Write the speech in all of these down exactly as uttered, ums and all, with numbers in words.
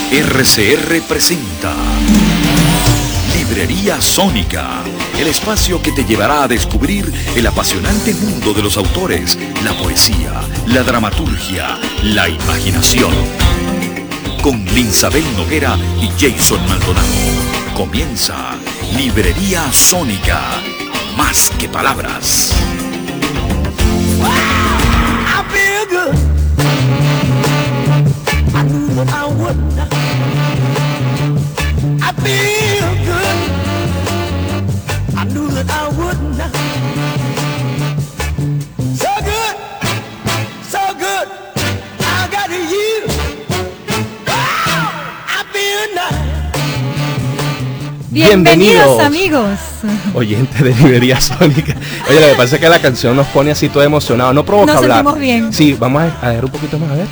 R C R presenta Librería Sónica, el espacio que te llevará a descubrir el apasionante mundo de los autores, la poesía, la dramaturgia, la imaginación. Con Linsabel Noguera y Jason Maldonado. Comienza Librería Sónica, más que palabras. I knew that I would not. I feel good. I knew that I would not. So good, so good. I got you. Wow, I feel nice. Bienvenidos, Bienvenidos amigos. Oyente de Librería Sónica. Oye, lo que pasa es que la canción nos pone así todo emocionado, no provoca Nos hablar. sentimos bien. Sí, vamos a, a ver un poquito más, a ver.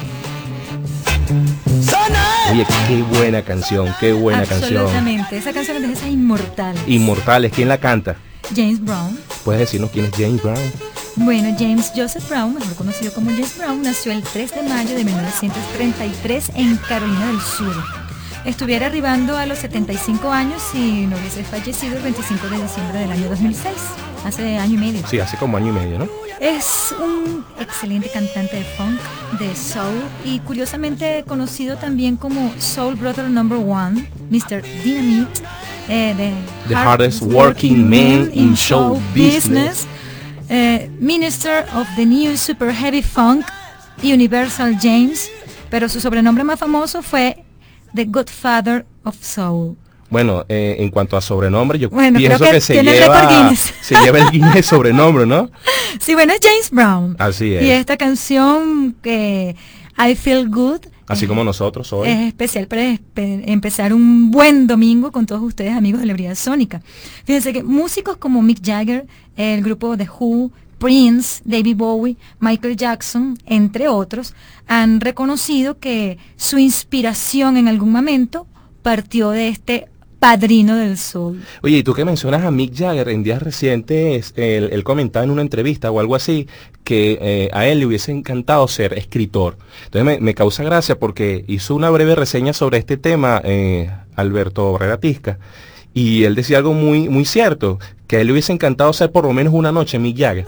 So nice. Oye, qué buena canción, qué buena canción. Absolutamente. Esa canción es de esas inmortales. Inmortales, ¿quién la canta? James Brown. ¿Puedes decirnos quién es James Brown? Bueno, James Joseph Brown, mejor conocido como James Brown, nació el tres de mayo de mil novecientos treinta y tres en Carolina del Sur. Estuviera arribando a los setenta y cinco años si no hubiese fallecido el veinticinco de diciembre del año dos mil seis, hace año y medio. Sí, hace como año y medio, ¿no? Es un excelente cantante de funk, de soul y curiosamente conocido también como Soul Brother Number One, mister Dynamite, eh, de The hardest working man in show business. eh, Minister of the New Super Heavy Funk, Universal James, pero su sobrenombre más famoso fue The Godfather of Soul. Bueno, eh, en cuanto a sobrenombre, yo Bueno, pienso creo que que, se tiene el récord lleva Guinness. se lleva el Guinness sobrenombre, ¿no? Sí, bueno, es James Brown. Así es. Y esta canción que I Feel Good Así como nosotros hoy. es especial para espe- empezar un buen domingo con todos ustedes, amigos de Librería Sónica. Fíjense que músicos como Mick Jagger, el grupo The Who, Prince, David Bowie, Michael Jackson, entre otros, han reconocido que su inspiración en algún momento partió de este padrino del soul. Oye, y tú que mencionas a Mick Jagger, en días recientes, él, él comentaba en una entrevista o algo así, que eh, a él le hubiese encantado ser escritor. Entonces me, me causa gracia porque hizo una breve reseña sobre este tema, eh, Alberto Regatisca, y él decía algo muy, muy cierto, que a él le hubiese encantado ser por lo menos una noche Mick Jagger.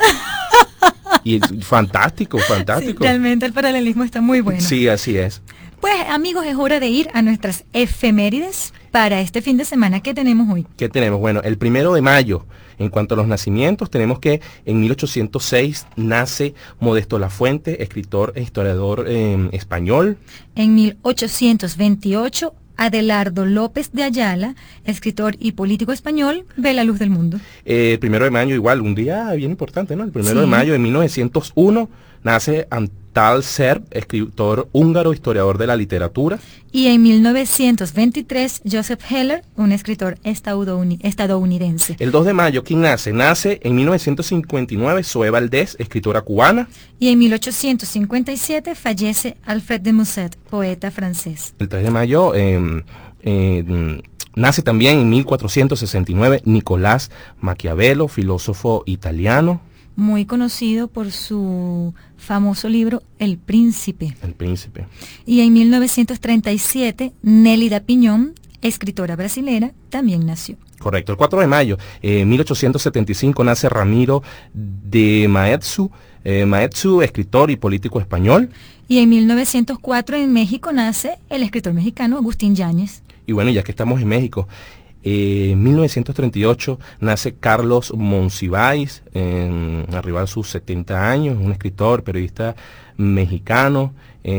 Y fantástico, Sí, fantástico. realmente el paralelismo está muy bueno. Sí, así es. Pues amigos, es hora de ir a nuestras efemérides para este fin de semana que tenemos hoy. ¿Qué tenemos? Bueno, el primero de mayo, en cuanto a los nacimientos, tenemos que en mil ochocientos seis nace Modesto Lafuente, escritor e historiador eh, español. En mil ochocientos veintiocho, Adelardo López de Ayala, escritor y político español, ve la luz del mundo. Eh, el primero de mayo, igual, un día bien importante, ¿no? El primero Sí. de mayo de mil novecientos uno nace Antal Serb, escritor húngaro, historiador de la literatura. Y en mil novecientos veintitrés, Joseph Heller, un escritor estadouni- estadounidense. El dos de mayo, ¿quién nace? Nace en mil novecientos cincuenta y nueve Zoé Valdés, escritora cubana. Y en mil ochocientos cincuenta y siete fallece Alfred de Musset, poeta francés. El tres de mayo eh, eh, nace también en mil cuatrocientos sesenta y nueve Nicolás Maquiavelo, filósofo italiano. Muy conocido por su famoso libro El Príncipe. El príncipe. Y en mil novecientos treinta y siete, Nélida Piñón, escritora brasilera, también nació. Correcto. El cuatro de mayo, eh, mil ochocientos setenta y cinco, nace Ramiro de Maeztu, eh, Maeztu, escritor y político español. Y en mil novecientos cuatro en México nace el escritor mexicano Agustín Yáñez. Y bueno, ya que estamos en México, eh, en mil novecientos treinta y ocho nace Carlos Monsiváis, eh, arriba de sus setenta años, un escritor, periodista mexicano,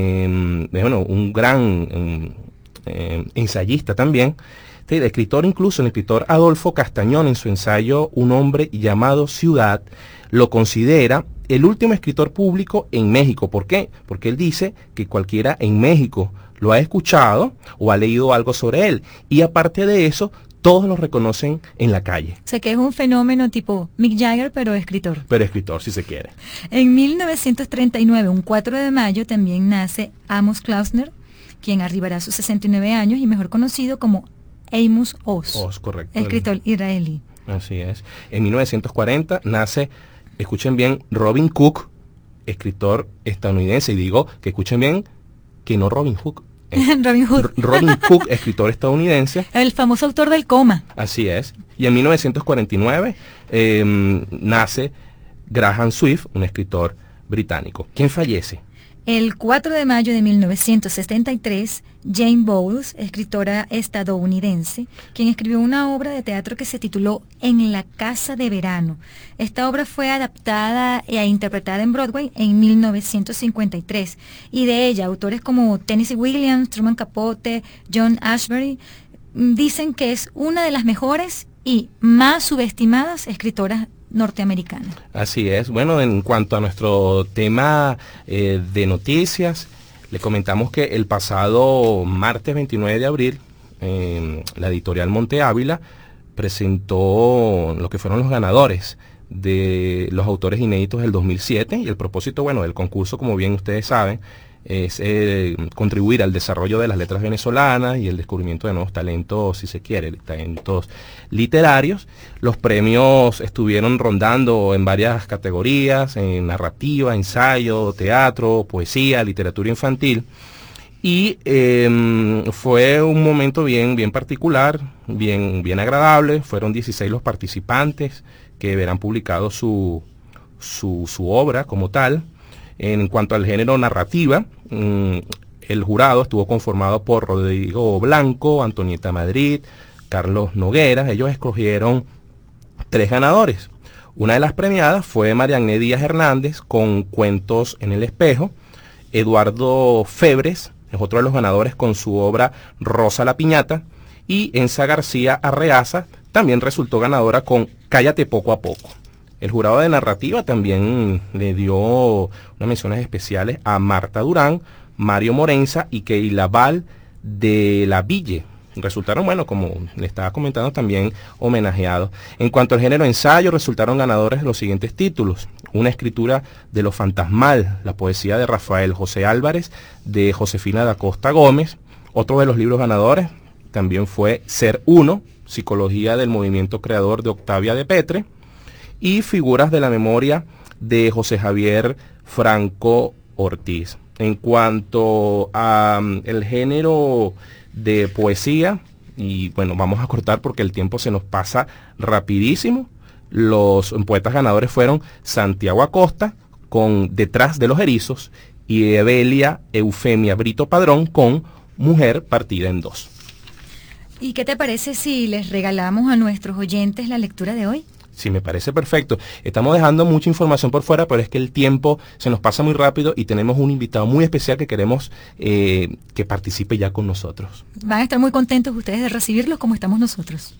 eh, bueno, un gran eh, eh, ensayista también. El escritor, incluso el escritor Adolfo Castañón, en su ensayo Un hombre llamado Ciudad, lo considera el último escritor público en México. ¿Por qué? Porque él dice que cualquiera en México lo ha escuchado o ha leído algo sobre él. Y aparte de eso, todos lo reconocen en la calle. O sea que es un fenómeno tipo Mick Jagger, pero escritor. Pero escritor, si se quiere. En mil novecientos treinta y nueve, un cuatro de mayo, también nace Amos Klausner, quien arribará a sus sesenta y nueve años y mejor conocido como Amos Oz, Oz, correcto. escritor israelí. Así es. En mil novecientos cuarenta nace, escuchen bien, Robin Cook, escritor estadounidense. Y digo que escuchen bien, que no Robin Hood, Robin Hood. Robin Cook, escritor estadounidense. El famoso autor del Coma. Así es. Y en mil novecientos cuarenta y nueve eh, nace Graham Swift, un escritor británico. ¿Quién fallece? El cuatro de mayo de mil novecientos setenta y tres, Jane Bowles, escritora estadounidense, quien escribió una obra de teatro que se tituló En la casa de verano. Esta obra fue adaptada e interpretada en Broadway en mil novecientos cincuenta y tres, y de ella autores como Tennessee Williams, Truman Capote, John Ashbery dicen que es una de las mejores y más subestimadas escritoras norteamericana. Así es. Bueno, en cuanto a nuestro tema eh, de noticias, le comentamos que el pasado martes veintinueve de abril, eh, la editorial Monte Ávila presentó lo que fueron los ganadores de los autores inéditos del dos mil siete, y el propósito, bueno, del concurso, como bien ustedes saben, es eh, contribuir al desarrollo de las letras venezolanas y el descubrimiento de nuevos talentos, si se quiere, talentos literarios. Los premios estuvieron rondando en varias categorías, en narrativa, ensayo, teatro, poesía, literatura infantil, y eh, fue un momento bien, bien particular, bien, bien agradable. Fueron dieciséis los participantes que verán publicado su, su, su obra como tal. En cuanto al género narrativa, mmm, el jurado estuvo conformado por Rodrigo Blanco, Antonieta Madrid, Carlos Noguera. Ellos escogieron tres ganadores. Una de las premiadas fue Marianne Díaz Hernández con Cuentos en el Espejo. Eduardo Febres es otro de los ganadores con su obra Rosa la Piñata. Y Enza García Arreaza también resultó ganadora con Cállate poco a poco. El jurado de narrativa también le dio unas menciones especiales a Marta Durán, Mario Morenza y Keila Val de la Ville. Resultaron, bueno, como le estaba comentando, también homenajeados. En cuanto al género ensayo, resultaron ganadores los siguientes títulos: Una escritura de lo fantasmal, la poesía de Rafael José Álvarez, de Josefina da Costa Gómez. Otro de los libros ganadores también fue Ser Uno, psicología del movimiento creador de Octavia de Petre, y Figuras de la memoria de José Javier Franco Ortiz. En cuanto a um, el género de poesía, y bueno, vamos a cortar porque el tiempo se nos pasa rapidísimo, los poetas ganadores fueron Santiago Acosta con Detrás de los erizos y Evelia Eufemia Brito Padrón con Mujer partida en dos. ¿Y qué te parece si les regalamos a nuestros oyentes la lectura de hoy? Sí, me parece perfecto. Estamos dejando mucha información por fuera, pero es que el tiempo se nos pasa muy rápido y tenemos un invitado muy especial que queremos eh, que participe ya con nosotros. Van a estar muy contentos ustedes de recibirlos como estamos nosotros.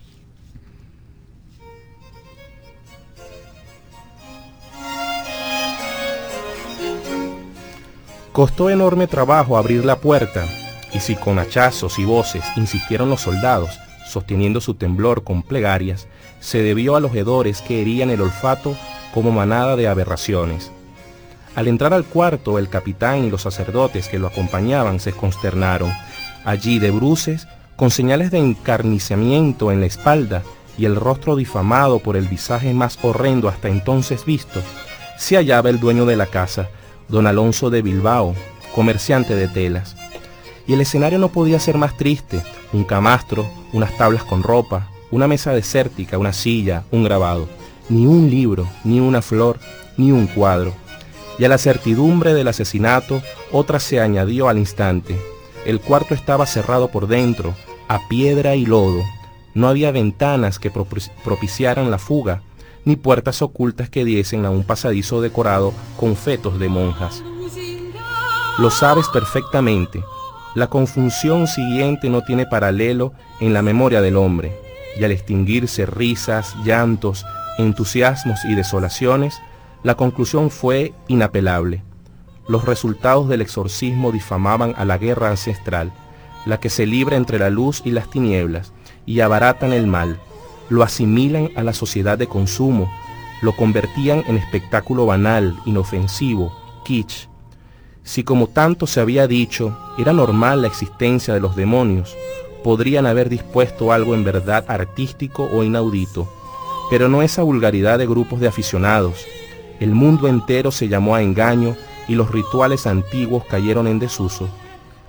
Costó enorme trabajo abrir la puerta, y si con hachazos y voces insistieron los soldados, sosteniendo su temblor con plegarias, se debió a los hedores que herían el olfato como manada de aberraciones. Al entrar al cuarto, el capitán y los sacerdotes que lo acompañaban se consternaron. Allí, de bruces, con señales de encarnizamiento en la espalda y el rostro difamado por el visaje más horrendo hasta entonces visto, se hallaba el dueño de la casa, don Alonso de Bilbao, comerciante de telas. Y el escenario no podía ser más triste: un camastro, unas tablas con ropa, una mesa desértica, una silla, un grabado. Ni un libro, ni una flor, ni un cuadro. Y a la certidumbre del asesinato, otra se añadió al instante. El cuarto estaba cerrado por dentro, a piedra y lodo. No había ventanas que propiciaran la fuga, ni puertas ocultas que diesen a un pasadizo decorado con fetos de monjas. Lo sabes perfectamente. La confusión siguiente no tiene paralelo en la memoria del hombre, y al extinguirse risas, llantos, entusiasmos y desolaciones, la conclusión fue inapelable. Los resultados del exorcismo difamaban a la guerra ancestral, la que se libra entre la luz y las tinieblas, y abaratan el mal, lo asimilan a la sociedad de consumo, lo convertían en espectáculo banal, inofensivo, kitsch. Si, como tanto se había dicho, era normal la existencia de los demonios, podrían haber dispuesto algo en verdad artístico o inaudito, pero no esa vulgaridad de grupos de aficionados. El mundo entero se llamó a engaño y los rituales antiguos cayeron en desuso.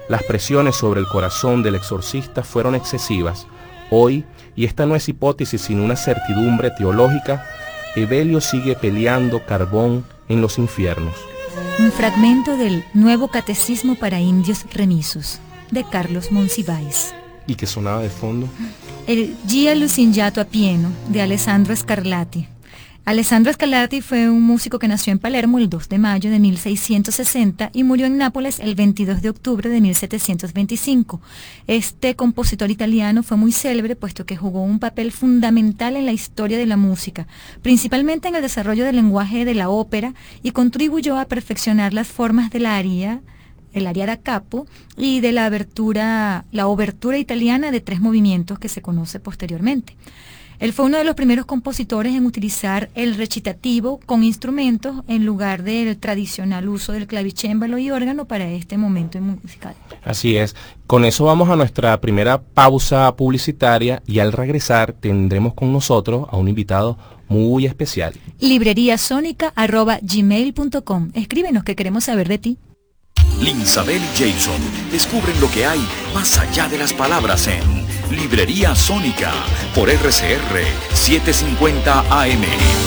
Las presiones sobre el corazón del exorcista fueron excesivas. Hoy, y esta no es hipótesis sino una certidumbre teológica, Evelio sigue peleando carbón en los infiernos. Un fragmento del Nuevo Catecismo para Indios Remisos, de Carlos Monsiváis. ¿Y qué sonaba de fondo? El Gia Lusingato a pieno, de Alessandro Scarlatti. Alessandro Scarlatti fue un músico que nació en Palermo el dos de mayo de mil seiscientos sesenta y murió en Nápoles el veintidós de octubre de mil setecientos veinticinco. Este compositor italiano fue muy célebre puesto que jugó un papel fundamental en la historia de la música, principalmente en el desarrollo del lenguaje de la ópera, y contribuyó a perfeccionar las formas de la aria, el aria da capo, y de la abertura, la obertura italiana de tres movimientos que se conoce posteriormente. Él fue uno de los primeros compositores en utilizar el recitativo con instrumentos en lugar del tradicional uso del clavicémbalo y órgano para este momento musical. Así es. Con eso vamos a nuestra primera pausa publicitaria y al regresar tendremos con nosotros a un invitado muy especial. librería sónica arroba gmail punto com. Escríbenos, que queremos saber de ti. Linsabel y Jason descubren lo que hay más allá de las palabras en Librería Sónica por R C R setecientos cincuenta A M.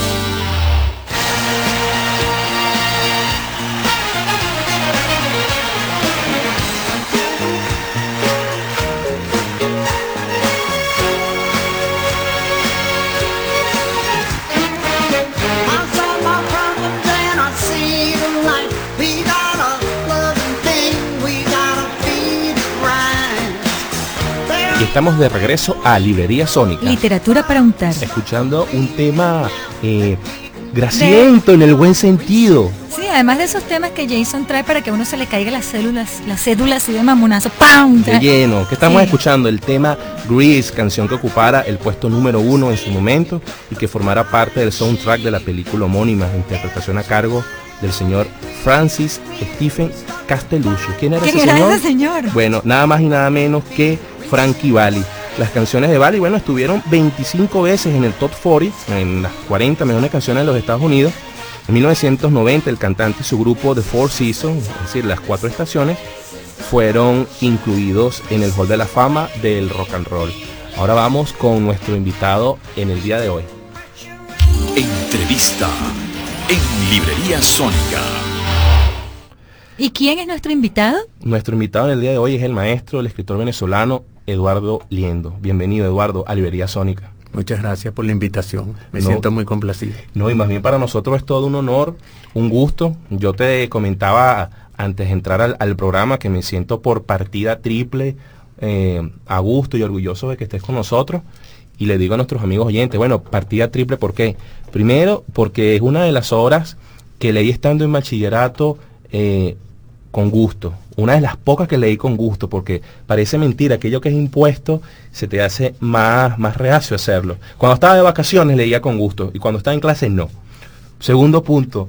Y estamos de regreso a Librería Sónica. Literatura para untar. Escuchando un tema eh, grasiento de... en el buen sentido. Sí, además de esos temas que Jason trae para que a uno se le caiga las células, las cédulas así de mamonazo. ¡Pam! De lleno. Que estamos sí. escuchando el tema Grease, canción que ocupara el puesto número uno en su momento y que formara parte del soundtrack de la película homónima, interpretación a cargo del señor Francis Stephen Castellucci. ¿Quién era ese ¿Quién era señor? ese señor? Bueno, nada más y nada menos que Frankie Valli. Las canciones de Valli, bueno, estuvieron veinticinco veces en el Top cuarenta, en las cuarenta mejores canciones de los Estados Unidos. En mil novecientos noventa, el cantante y su grupo The Four Seasons, es decir, las cuatro estaciones, fueron incluidos en el Hall de la Fama del Rock and Roll. Ahora vamos con nuestro invitado en el día de hoy. Entrevista en Librería Sónica. ¿Y quién es nuestro invitado? Nuestro invitado en el día de hoy es el maestro, el escritor venezolano Eduardo Liendo. Bienvenido, Eduardo, a Librería Sónica. Muchas gracias por la invitación. Me no, siento muy complacido. No, y más bien para nosotros es todo un honor, un gusto. Yo te comentaba antes de entrar al, al programa que me siento por partida triple, eh, a gusto y orgulloso de que estés con nosotros. Y le digo a nuestros amigos oyentes, bueno, partida triple, ¿por qué? Primero, porque es una de las obras que leí estando en bachillerato eh, con gusto. Una de las pocas que leí con gusto, porque parece mentira, aquello que es impuesto se te hace más, más reacio hacerlo. Cuando estaba de vacaciones leía con gusto y cuando estaba en clase no. Segundo punto,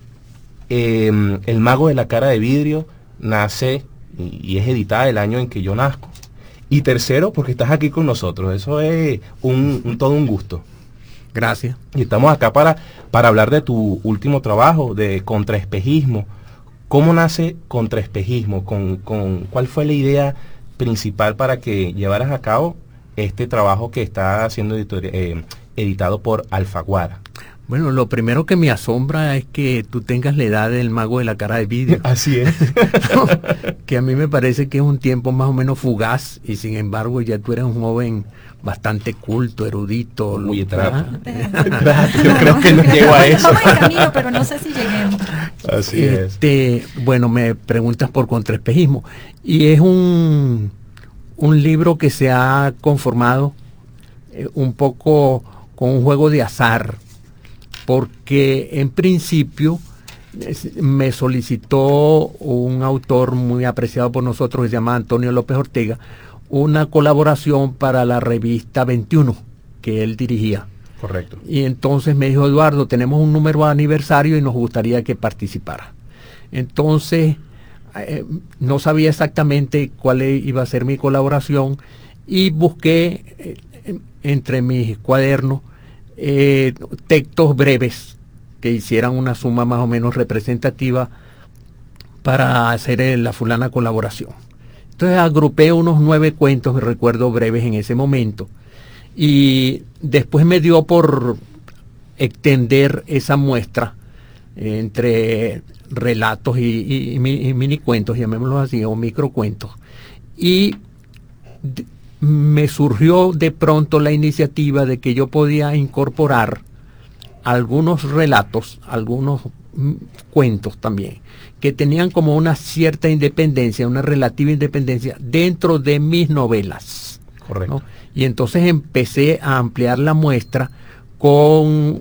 eh, El mago de la cara de vidrio nace y, y es editada el año en que yo nazco. Y tercero, porque estás aquí con nosotros. Eso es un, un todo un gusto. Gracias. Y estamos acá para, para hablar de tu último trabajo, de Contraespejismo. ¿Cómo nace Contraespejismo? ¿Con, con, ¿Cuál fue la idea principal para que llevaras a cabo este trabajo que está siendo editori- eh, editado por Alfaguara? Bueno, lo primero que me asombra es que tú tengas la edad del mago de la cara de vidrio. Así es. Que a mí me parece que es un tiempo más o menos fugaz y sin embargo ya tú eres un joven bastante culto, erudito. Uy, lo- trato. ¿ah? Trato. Yo creo que no llego a eso. Estamos en camino, pero no sé si lleguemos. Así es. Este, bueno, me preguntas por Contraespejismo. Y es un, un libro que se ha conformado eh, un poco con un juego de azar, porque en principio es, me solicitó un autor muy apreciado por nosotros que se llama Antonio López Ortega, una colaboración para la revista veintiuno que él dirigía. Correcto. Y entonces me dijo, Eduardo, tenemos un número de aniversario y nos gustaría que participara. Entonces, eh, no sabía exactamente cuál iba a ser mi colaboración y busqué eh, entre mis cuadernos eh, textos breves que hicieran una suma más o menos representativa para hacer eh, la fulana colaboración. Entonces agrupé unos nueve cuentos, recuerdo breves en ese momento. Y después me dio por extender esa muestra eh, entre relatos y, y, y, y mini cuentos, llamémoslos así, o microcuentos. Y de, me surgió de pronto la iniciativa de que yo podía incorporar algunos relatos, algunos mm, cuentos también, que tenían como una cierta independencia, una relativa independencia dentro de mis novelas. Correcto. ¿No? Y entonces empecé a ampliar la muestra con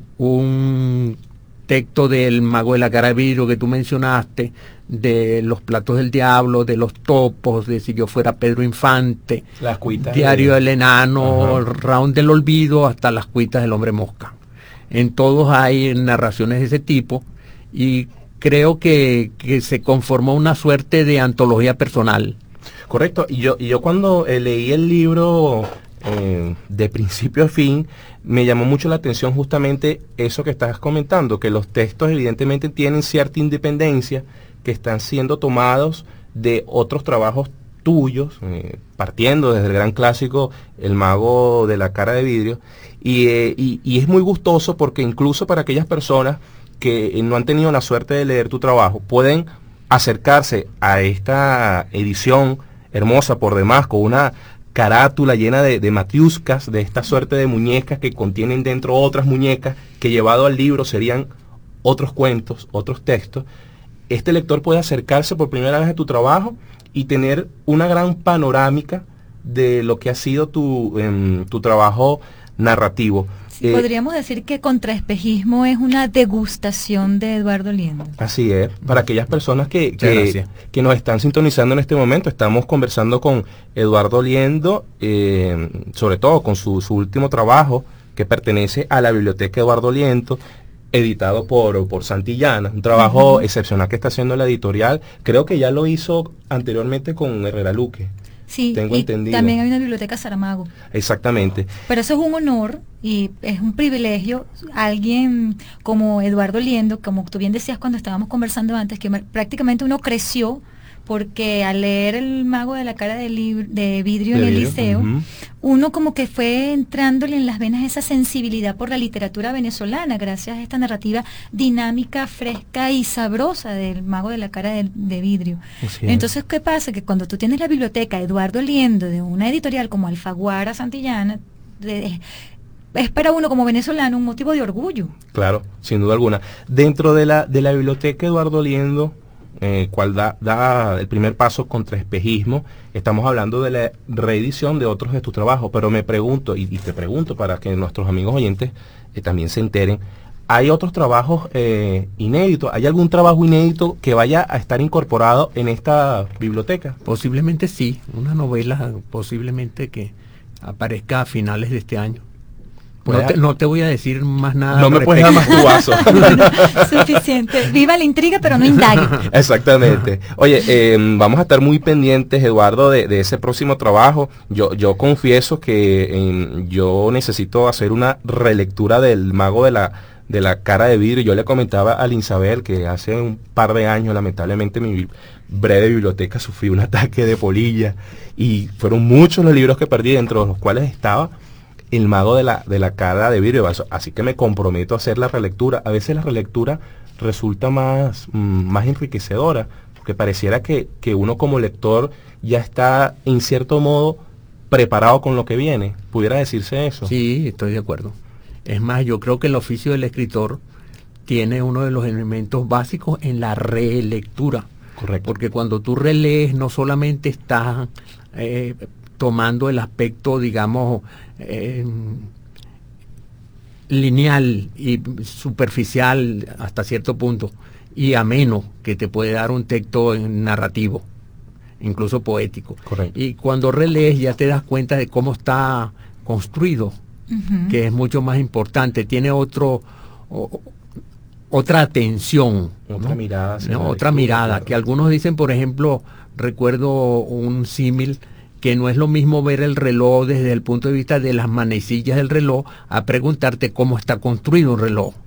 un texto del Mago de la Cara de Vidrio que tú mencionaste, de Los Platos del Diablo, de Los Topos, de Si yo fuera Pedro Infante, Las cuitas Diario de... del Enano, Ajá. Round del Olvido, hasta Las Cuitas del Hombre Mosca. En todos hay narraciones de ese tipo y creo que, que se conformó una suerte de antología personal. Correcto, y yo, y yo cuando eh, leí el libro eh, de principio a fin, me llamó mucho la atención justamente eso que estás comentando, que los textos evidentemente tienen cierta independencia, que están siendo tomados de otros trabajos tuyos, eh, partiendo desde el gran clásico El Mago de la Cara de Vidrio, y, eh, y, y es muy gustoso porque incluso para aquellas personas que eh, no han tenido la suerte de leer tu trabajo, pueden acercarse a esta edición hermosa por demás, con una carátula llena de, de matiuscas, de esta suerte de muñecas que contienen dentro otras muñecas, que llevado al libro serían otros cuentos, otros textos. Este lector puede acercarse por primera vez a tu trabajo y tener una gran panorámica de lo que ha sido tu, eh, tu trabajo narrativo. Sí, Eh, podríamos decir que Contraespejismo es una degustación de Eduardo Liendo. Así es, para aquellas personas que, Muchas que, gracias. que nos están sintonizando en este momento, estamos conversando con Eduardo Liendo, eh, sobre todo con su, su último trabajo, que pertenece a la Biblioteca Eduardo Liendo, editado por, por Santillana, un trabajo uh-huh. excepcional que está haciendo la editorial. Creo que ya lo hizo anteriormente con Herrera Luque. Sí, tengo y entendido. También hay una biblioteca Saramago. Exactamente. Pero eso es un honor y es un privilegio. Alguien como Eduardo Liendo, como tú bien decías cuando estábamos conversando antes, que prácticamente uno creció porque al leer El Mago de la Cara de, de Vidrio de en el vidrio. liceo, Uh-huh. uno como que fue entrándole en las venas esa sensibilidad por la literatura venezolana, gracias a esta narrativa dinámica, fresca y sabrosa del Mago de la Cara de, de Vidrio. Así es. Entonces, ¿qué pasa? Que cuando tú tienes la biblioteca Eduardo Liendo de una editorial como Alfaguara Santillana, de, es para uno como venezolano un motivo de orgullo. Claro, sin duda alguna. Dentro de la, de la biblioteca Eduardo Liendo, Eh, cual da, da el primer paso contra espejismo, estamos hablando de la reedición de otros de tus trabajos, pero me pregunto, y, y te pregunto para que nuestros amigos oyentes eh, también se enteren, ¿hay otros trabajos eh, inéditos? ¿Hay algún trabajo inédito que vaya a estar incorporado en esta biblioteca? Posiblemente sí, una novela posiblemente que aparezca a finales de este año. No te, no te voy a decir más nada. No me puedes dar más tu vaso. Bueno, suficiente. Viva la intriga, pero no indague. Exactamente. Oye, eh, vamos a estar muy pendientes, Eduardo, de, de ese próximo trabajo. Yo, yo confieso que eh, yo necesito hacer una relectura del Mago de la, de la Cara de Vidrio. Yo le comentaba a Linsabel que hace un par de años, lamentablemente, mi breve biblioteca sufrió un ataque de polilla y fueron muchos los libros que perdí, dentro de los cuales estaba El Mago de la, de la Cara de Vidrio, así que me comprometo a hacer la relectura. A veces la relectura resulta más, mm, más enriquecedora, porque pareciera que, que uno como lector ya está en cierto modo preparado con lo que viene. ¿Pudiera decirse eso? Sí, estoy de acuerdo. Es más, yo creo que el oficio del escritor tiene uno de los elementos básicos en la relectura. Correcto. Porque cuando tú relees no solamente estás eh, tomando el aspecto, digamos, eh, lineal y superficial hasta cierto punto y ameno que te puede dar un texto narrativo, incluso poético. Correcto. Y cuando relees ya te das cuenta de cómo está construido, uh-huh. que es mucho más importante, tiene otro o, otra atención, otra ¿no? mirada, ¿no? otra mirada, claro. Que algunos dicen, por ejemplo, recuerdo un símil, que no es lo mismo ver el reloj desde el punto de vista de las manecillas del reloj a preguntarte cómo está construido un reloj.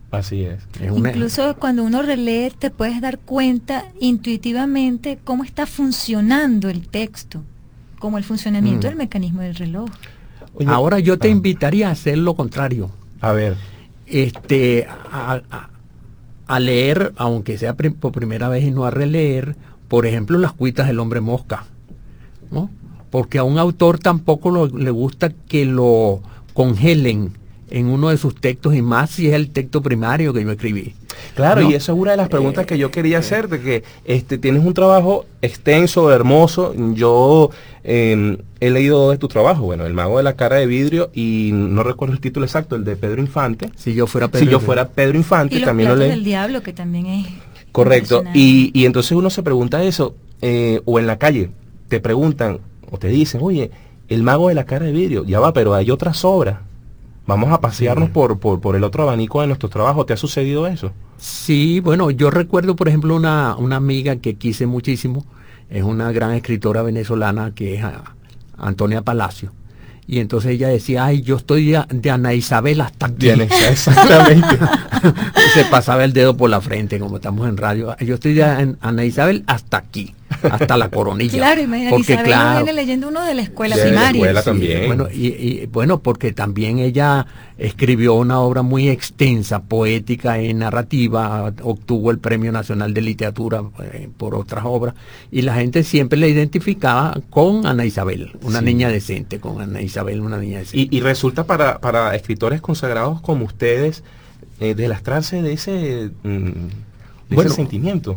Así es. Es una- Incluso cuando uno relee te puedes dar cuenta intuitivamente cómo está funcionando el texto, como el funcionamiento Mm. del mecanismo del reloj. Oye, Ahora yo te ah, invitaría a hacer lo contrario. A ver, Este, a, a- a leer, aunque sea pri- por primera vez y no a releer, por ejemplo, las cuitas del hombre mosca, ¿no? Porque a un autor tampoco lo- le gusta que lo congelen en uno de sus textos, y más si es el texto primario que yo escribí. claro, ¿no? y eso es una de las preguntas que yo quería hacer, de que este, tienes un trabajo extenso, hermoso. Yo eh, he leído dos de tus trabajos, bueno, El mago de la cara de vidrio, y no recuerdo el título exacto, el de Pedro Infante. Si yo fuera Si Pedro yo Infante. fuera Pedro Infante, Y los también lo platos leí. del diablo, que también es Correcto. impresionante. Y, y entonces uno se pregunta eso, eh, o en la calle, te preguntan, o te dicen, oye, El mago de la cara de vidrio, ya va, pero hay otras obras. Vamos a pasearnos Sí. por, por, por el otro abanico de nuestro trabajo. ¿Te ha sucedido eso? Sí, bueno, yo recuerdo, por ejemplo, una, una amiga que quise muchísimo, es una gran escritora venezolana que es a- Antonia Palacio. Y entonces ella decía, ay, yo estoy de, de Ana Isabel hasta aquí. Tienes, exactamente. Se pasaba el dedo por la frente, como estamos en radio. Yo estoy de An- Ana Isabel hasta aquí, hasta la coronilla. Claro, imagínate, Porque, Isabel claro, viene leyendo uno de la escuela De la primaria. escuela sí, también. Bueno, y, y, bueno, porque también ella escribió una obra muy extensa, poética y narrativa, obtuvo el Premio Nacional de Literatura eh, por otras obras, y la gente siempre la identificaba con Ana Isabel, una Sí. niña decente, con Ana Isabel, una niña decente. Y, y resulta para, para escritores consagrados como ustedes, eh, deslastrarse de ese, mm, de Bueno. ese sentimiento.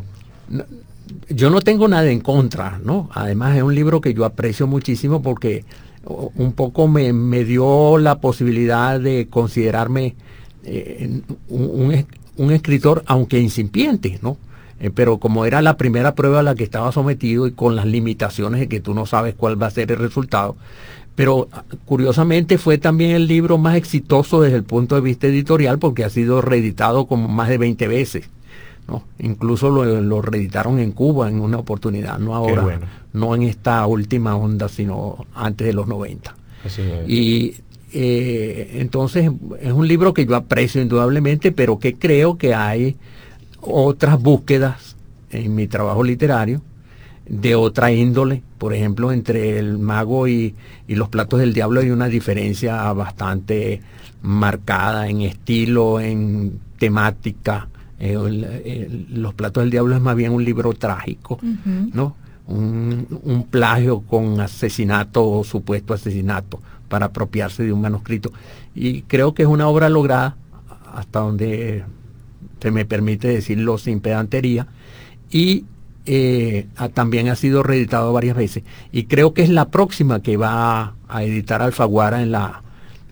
Yo no tengo nada en contra, ¿no? Además es un libro que yo aprecio muchísimo porque o- un poco me, me dio la posibilidad de considerarme eh, un, un es- un escritor, aunque incipiente, ¿no? Eh, pero como era la primera prueba a la que estaba sometido y con las limitaciones de que tú no sabes cuál va a ser el resultado. Pero ah, curiosamente fue también el libro más exitoso desde el punto de vista editorial porque ha sido reeditado como más de veinte veces. ¿No? Incluso lo, lo reeditaron en Cuba en una oportunidad, no ahora, bueno. no en esta última onda, sino antes de los noventa. Así es. Y eh, entonces es un libro que yo aprecio indudablemente, pero que creo que hay otras búsquedas en mi trabajo literario de otra índole. Por ejemplo, entre El mago y, y Los platos del diablo hay una diferencia bastante marcada en estilo, en temática. Eh, el- el- Los platos del diablo es más bien un libro trágico, Ujú. ¿no? Un, un plagio con asesinato o supuesto asesinato para apropiarse de un manuscrito. Y creo que es una obra lograda, hasta donde se me permite decirlo sin pedantería, y eh, ha- también ha sido reeditado varias veces. Y creo que es la próxima que va a editar Alfaguara en la,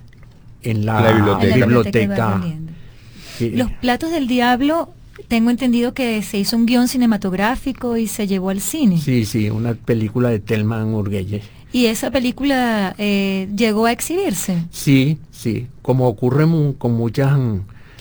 en la, La biblioteca. En la biblioteca de biblioteca. Eduardo Liendo. que- Los platos del diablo, tengo entendido que se hizo un guión cinematográfico y se llevó al cine. Sí, sí, una película de Telman Urguelles. Y esa película eh, llegó a exhibirse. Sí, sí, como ocurre mu- con muchas mm,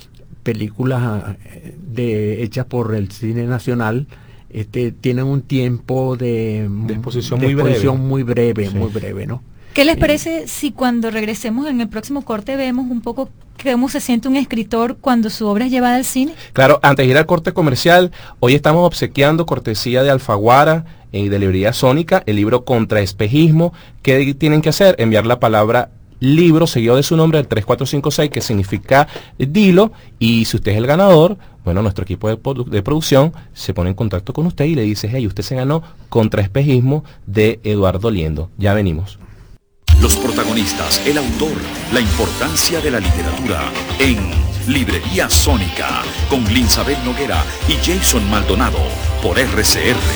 películas eh, de, hechas por el cine nacional, este, tienen un tiempo de, De exposición de muy breve. exposición muy breve, Sí. muy breve, ¿no? ¿Qué les Eh, parece si cuando regresemos en el próximo corte vemos un poco cómo se siente un escritor cuando su obra es llevada al cine? Claro, antes de ir al corte comercial, hoy estamos obsequiando cortesía de Alfaguara y de Librería Sónica el libro Contraespejismo. ¿Qué tienen que hacer? Enviar la palabra libro seguido de su nombre al tres cuatro cinco seis, que significa dilo, y si usted es el ganador, bueno, nuestro equipo de, produ- de producción se pone en contacto con usted y le dice, hey, usted se ganó Contraespejismo de Eduardo Liendo. Ya venimos. Los protagonistas, el autor, la importancia de la literatura en Librería Sónica con Linsabel Noguera y Jason Maldonado por R C R.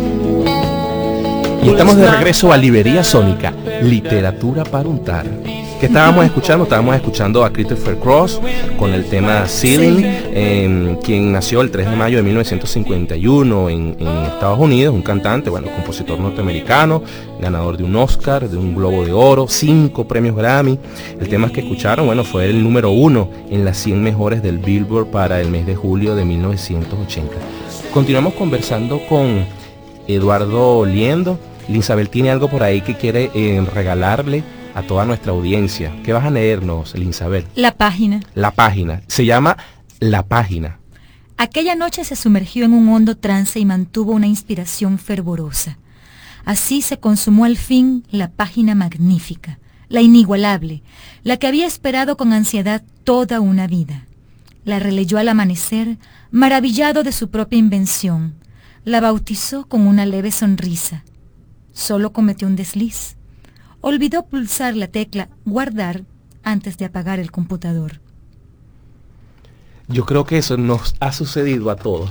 Y estamos de regreso a Librería Sónica, literatura para untar. ¿Qué estábamos escuchando? Estábamos escuchando a Christopher Cross con el tema Ceiling, eh, quien nació el tres de mayo de mil novecientos cincuenta y uno en, en Estados Unidos, un cantante, bueno, compositor norteamericano, ganador de un Oscar, de un Globo de Oro, cinco premios Grammy. El tema que escucharon, bueno, fue el número uno en las cien mejores del Billboard para el mes de julio de mil novecientos ochenta. Continuamos conversando con Eduardo Liendo. Linsabel tiene algo por ahí que quiere eh, regalarle a toda nuestra audiencia. ¿Qué vas a leernos, Linsabel? La página. La página. Se llama La Página. Aquella noche se sumergió en un hondo trance y mantuvo una inspiración fervorosa. Así se consumó al fin la página magnífica, la inigualable, la que había esperado con ansiedad toda una vida. La releyó al amanecer, maravillado de su propia invención. La bautizó con una leve sonrisa. Solo cometió un desliz. Olvidó pulsar la tecla guardar antes de apagar el computador. Yo creo que eso nos ha sucedido a todos.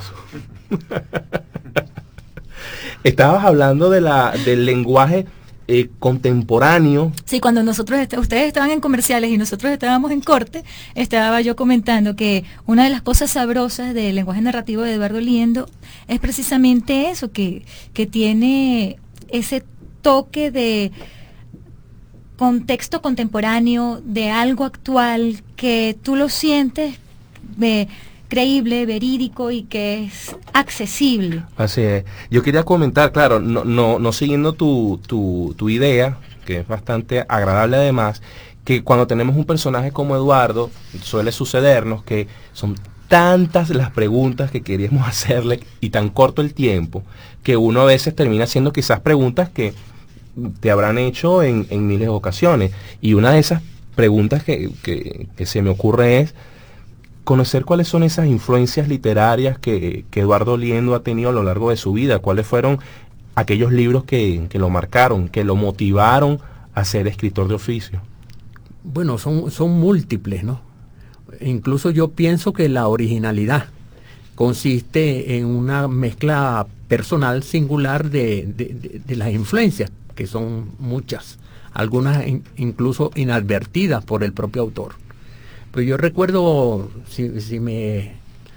Estabas hablando de la, del lenguaje eh, contemporáneo. Sí, cuando nosotros est- ustedes estaban en comerciales y nosotros estábamos en corte, estaba yo comentando que una de las cosas sabrosas del lenguaje narrativo de Eduardo Liendo es precisamente eso, que, que tiene ese toque de contexto contemporáneo, de algo actual, que tú lo sientes de creíble, verídico y que es accesible. Así es. Yo quería comentar, claro, no, no, no siguiendo tu, tu, tu idea, que es bastante agradable además, que cuando tenemos un personaje como Eduardo, suele sucedernos que son tantas las preguntas que queríamos hacerle y tan corto el tiempo, que uno a veces termina haciendo quizás preguntas que te habrán hecho en, en miles de ocasiones. Y una de esas preguntas que, que, que se me ocurre es conocer cuáles son esas influencias literarias que, que Eduardo Liendo ha tenido a lo largo de su vida, cuáles fueron aquellos libros que, que lo marcaron, que lo motivaron a ser escritor de oficio. Bueno, son, son múltiples, ¿no? Incluso yo pienso que la originalidad consiste en una mezcla personal singular de, de, de, de las influencias, que son muchas, algunas in, incluso inadvertidas por el propio autor. Pues yo recuerdo, si, si me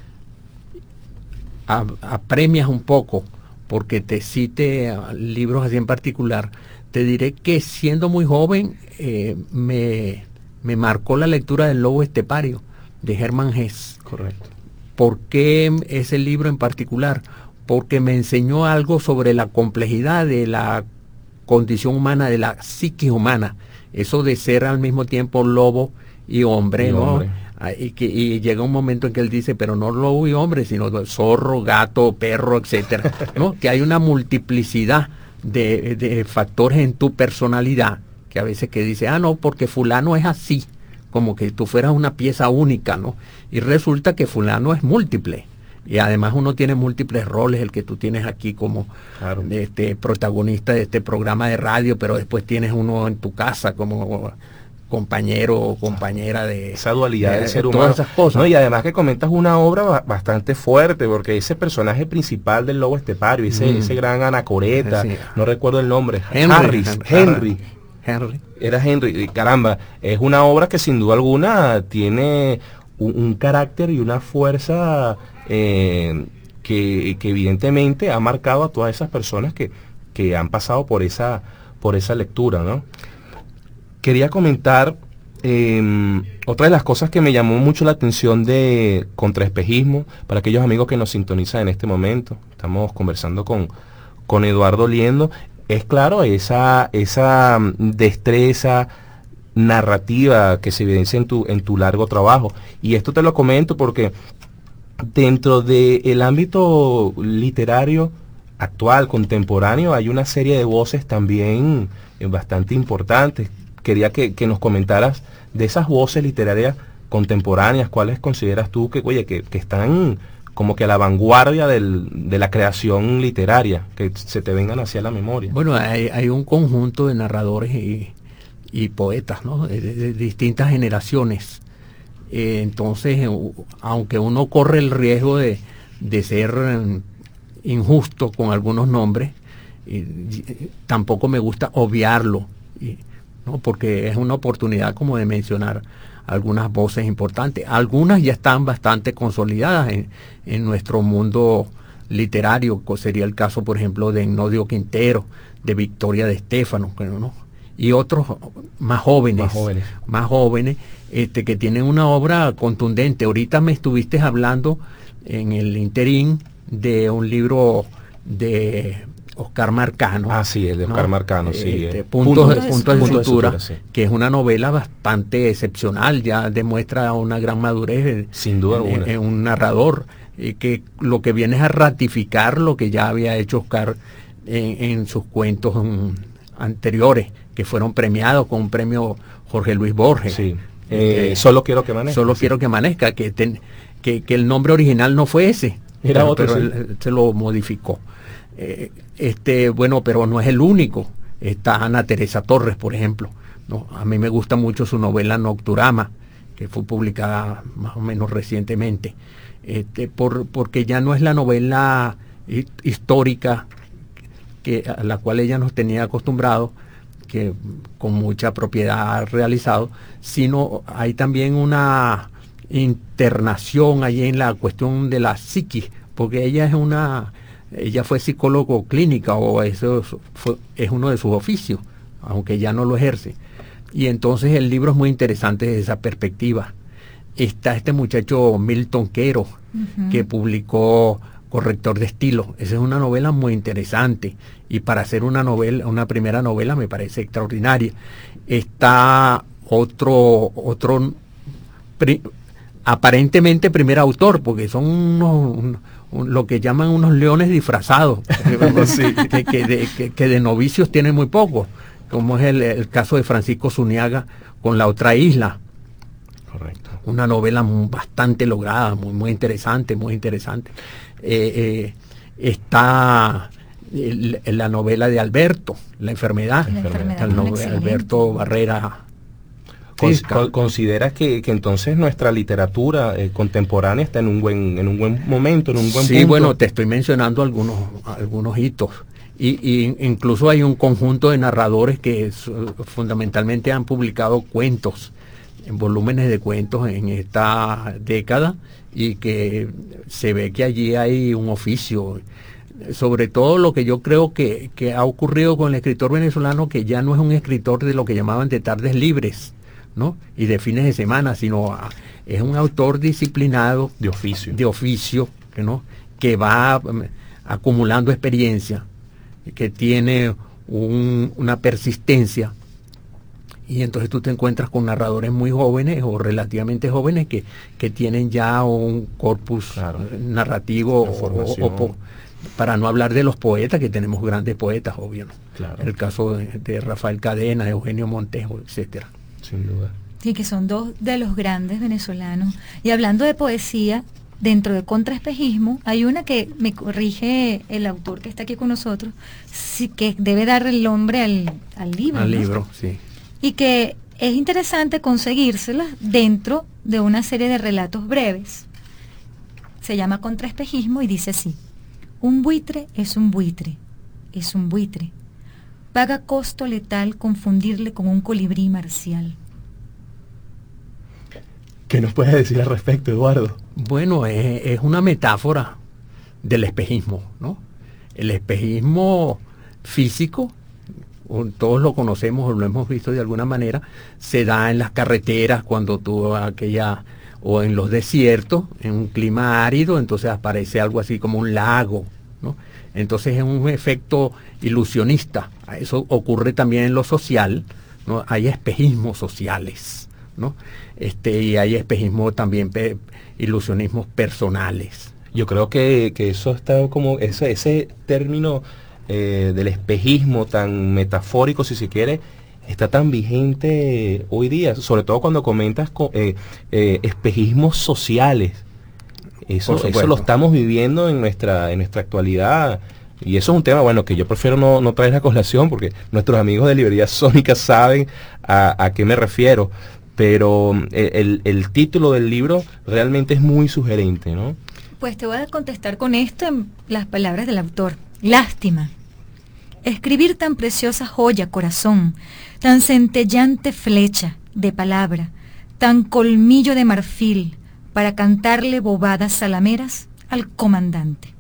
a, apremias un poco, porque te cite libros así en particular, te diré que siendo muy joven eh, me, me marcó la lectura del Lobo Estepario, de Hermann Hesse. Correcto. ¿Por qué ese libro en particular? Porque me enseñó algo sobre la complejidad de la condición humana, de la psique humana, eso de ser al mismo tiempo lobo y hombre, y ¿no? Hombre. Y, que, y llega un momento en que él dice, pero no lobo y hombre, sino zorro, gato, perro, etcétera, ¿no? Que hay una multiplicidad de, de factores en tu personalidad, que a veces que dice, ah, no, porque fulano es así, como que tú fueras una pieza única, ¿no? Y resulta que fulano es múltiple. Y además uno tiene múltiples roles, el que tú tienes aquí como claro. este protagonista de este programa de radio, pero después tienes uno en tu casa como compañero o compañera de esa dualidad de, del ser de humano. Todas esas cosas. No, y además que comentas una obra bastante fuerte, porque ese personaje principal del Lobo Estepario, ese, mm. ese gran anacoreta, sí. no recuerdo el nombre, Henry, Harris, Henry. Henry. Era Henry, y caramba, es una obra que sin duda alguna tiene un, un carácter y una fuerza eh, que, que evidentemente ha marcado a todas esas personas que, que han pasado por esa, por esa lectura, ¿no? Quería comentar eh, otra de las cosas que me llamó mucho la atención de Contraespejismo, para aquellos amigos que nos sintonizan en este momento, estamos conversando con, con Eduardo Liendo, es claro, esa, esa destreza narrativa que se evidencia en tu, en tu largo trabajo. Y esto te lo comento porque dentro del ámbito literario actual, contemporáneo, hay una serie de voces también eh, bastante importantes. Quería que, que nos comentaras de esas voces literarias contemporáneas, cuáles consideras tú que, oye, que, que están como que a la vanguardia del, de la creación literaria, que se te vengan hacia la memoria. Bueno, hay, hay un conjunto de narradores y, y poetas, ¿no? De, de, de distintas generaciones. Eh, entonces, aunque uno corre el riesgo de, de ser eh, injusto con algunos nombres, eh, tampoco me gusta obviarlo. Y, ¿no? Porque es una oportunidad como de mencionar algunas voces importantes. Algunas ya están bastante consolidadas en, en nuestro mundo literario, sería el caso, por ejemplo, de Enodio Quintero, de Victoria de Estéfano, ¿no? Y otros más jóvenes, más jóvenes, más jóvenes este, que tienen una obra contundente. Ahorita me estuviste hablando en el interín de un libro de Oscar Marcano. Ah, sí, el de Oscar, ¿no? Marcano, sí. Este, puntos, puntos, de, puntos de, de sutura, sí. Que es una novela bastante excepcional, ya demuestra una gran madurez. Sin duda alguna. En, en un narrador, eh, que lo que viene es a ratificar lo que ya había hecho Oscar en, en sus cuentos um, anteriores, que fueron premiados con un premio Jorge Luis Borges. Sí. Eh, eh, solo quiero que amanezca. Solo sí. quiero que amanezca, que, ten, que, que el nombre original no fue ese. Era pero, otro, pero sí. él, él se lo modificó. Eh, este, bueno, pero no es el único. Está Ana Teresa Torres, por ejemplo, ¿no? A mí me gusta mucho su novela Nocturama, que fue publicada más o menos recientemente, este, por, porque ya no es la novela histórica que, a la cual ella nos tenía acostumbrados, que con mucha propiedad ha realizado, sino hay también una internación ahí en la cuestión de la psiquis, porque ella es una, ella fue psicólogo clínica, o eso fue, es uno de sus oficios, aunque ya no lo ejerce. Y entonces el libro es muy interesante desde esa perspectiva. Está este muchacho Milton Quero, uh-huh. que publicó Corrector de Estilo. Esa es una novela muy interesante, y para hacer una novela, una primera novela, me parece extraordinaria. Está otro, otro pri, aparentemente primer autor, porque son unos, un, un, lo que llaman unos leones disfrazados, sí. que, que, de, que, que de novicios tienen muy poco, como es el, el caso de Francisco Zuniaga con La Otra Isla. Correcto. Una novela muy, bastante lograda, muy, muy interesante, muy interesante. Eh, eh, está el, la novela de Alberto, La Enfermedad, la enfermedad el novela de Alberto Barrera. Con, ¿Consideras que, que entonces nuestra literatura eh, contemporánea está en un buen en un buen momento, en un buen sí, punto? Bueno, te estoy mencionando algunos, algunos hitos. Y, y incluso hay un conjunto de narradores que es, fundamentalmente han publicado cuentos, en volúmenes de cuentos en esta década, y que se ve que allí hay un oficio. Sobre todo lo que yo creo que, que ha ocurrido con el escritor venezolano, que ya no es un escritor de lo que llamaban de tardes libres, ¿no? Y de fines de semana, sino a, es un autor disciplinado de oficio, de oficio, ¿no? Que va um, acumulando experiencia, que tiene un, una persistencia. Y entonces tú te encuentras con narradores muy jóvenes o relativamente jóvenes que, que tienen ya un corpus, claro, narrativo, o, o, o, para no hablar de los poetas, que tenemos grandes poetas, obvio, ¿no? Claro. El caso de, de Rafael Cadena, Eugenio Montejo, etcétera. Sin duda. Sí, que son dos de los grandes venezolanos. Y hablando de poesía, dentro de Contraespejismo, hay una que me corrige el autor que está aquí con nosotros, sí, que debe dar el nombre al, al libro. Al ¿no? libro, sí. Y que es interesante conseguírselas dentro de una serie de relatos breves. Se llama Contraespejismo y dice así: un buitre es un buitre, es un buitre. Paga costo letal confundirle con un colibrí marcial. ¿Qué nos puedes decir al respecto, Eduardo? Bueno, es, es una metáfora del espejismo, ¿no? El espejismo físico, todos lo conocemos o lo hemos visto de alguna manera, se da en las carreteras cuando tú aquella, o en los desiertos, en un clima árido, entonces aparece algo así como un lago, ¿no? Entonces es un efecto ilusionista. Eso ocurre también en lo social, ¿no? Hay espejismos sociales, ¿no? Este, y hay espejismo también, pe, ilusionismos personales. Yo creo que, que eso está como, ese, ese término eh, del espejismo tan metafórico, si se quiere, está tan vigente hoy día, sobre todo cuando comentas con, eh, eh, espejismos sociales. Eso, eso lo estamos viviendo en nuestra, en nuestra actualidad, y eso es un tema, bueno, que yo prefiero no, no traer a colación, porque nuestros amigos de Librería Sónica saben a, a qué me refiero, pero el, el título del libro realmente es muy sugerente, ¿no? Pues te voy a contestar con esto en las palabras del autor. Lástima. escribir tan preciosa joya, corazón, tan centellante flecha de palabra, tan colmillo de marfil, para cantarle bobadas salameras al comandante.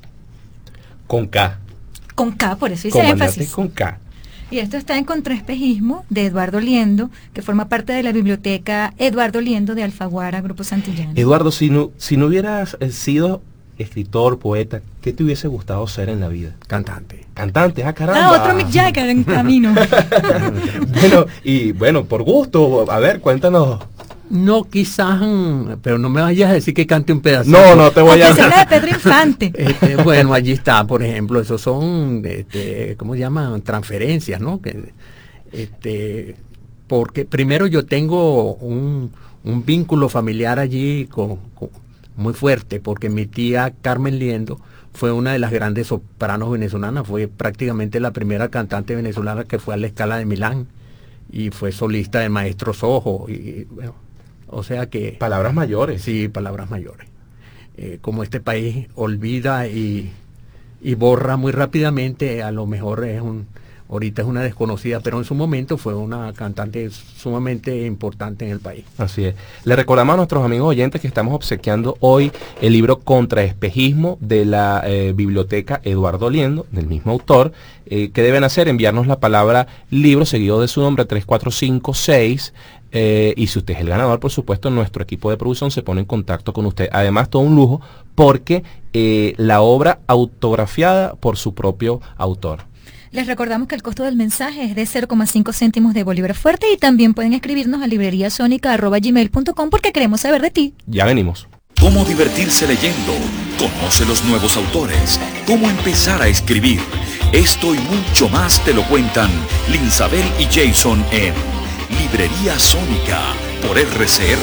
Con K. Con K, por eso hice Comandante énfasis. con K. Y esto está en Contraespejismo de Eduardo Liendo, que forma parte de la biblioteca Eduardo Liendo de Alfaguara, Grupo Santillana. Eduardo, si no, si no hubieras eh, sido escritor, poeta, ¿qué te hubiese gustado ser en la vida? Cantante. Cantante, ah, caramba. Ah, otro Mick Jagger en camino. Bueno, y bueno, por gusto, a ver, cuéntanos. No, quizás, mm, pero no me vayas a decir que cante un pedacito. No, no te voy a... Aunque sea la de Pedro Infante. Este, bueno, allí está, por ejemplo, esos son, este, ¿cómo se llaman? Transferencias, ¿no? Que, este, porque primero yo tengo un, un vínculo familiar allí con, con- muy fuerte, porque mi tía Carmen Liendo fue una de las grandes sopranos venezolanas, fue prácticamente la primera cantante venezolana que fue a la Scala de Milán y fue solista de Maestro Sojo, y bueno, o sea que... Palabras mayores. Sí, palabras mayores. Eh, como este país olvida y, y borra muy rápidamente, a lo mejor es un, ahorita es una desconocida, pero en su momento fue una cantante sumamente importante en el país. Así es. Le recordamos a nuestros amigos oyentes que estamos obsequiando hoy el libro Contraespejismo de la eh, biblioteca Eduardo Liendo, del mismo autor. Eh, ¿Qué deben hacer? Enviarnos la palabra libro seguido de su nombre tres cuatro cinco seis. Eh, y si usted es el ganador, por supuesto, nuestro equipo de producción se pone en contacto con usted. Además, todo un lujo porque eh, la obra autografiada por su propio autor. Les recordamos que el costo del mensaje es de cero coma cinco céntimos de bolívar fuerte y también pueden escribirnos a libreriasónica arroba gmail punto com porque queremos saber de ti. Ya venimos. Cómo divertirse leyendo. Conoce los nuevos autores. Cómo empezar a escribir. Esto y mucho más te lo cuentan Linsabel y Jason en Librería Sónica por R C R.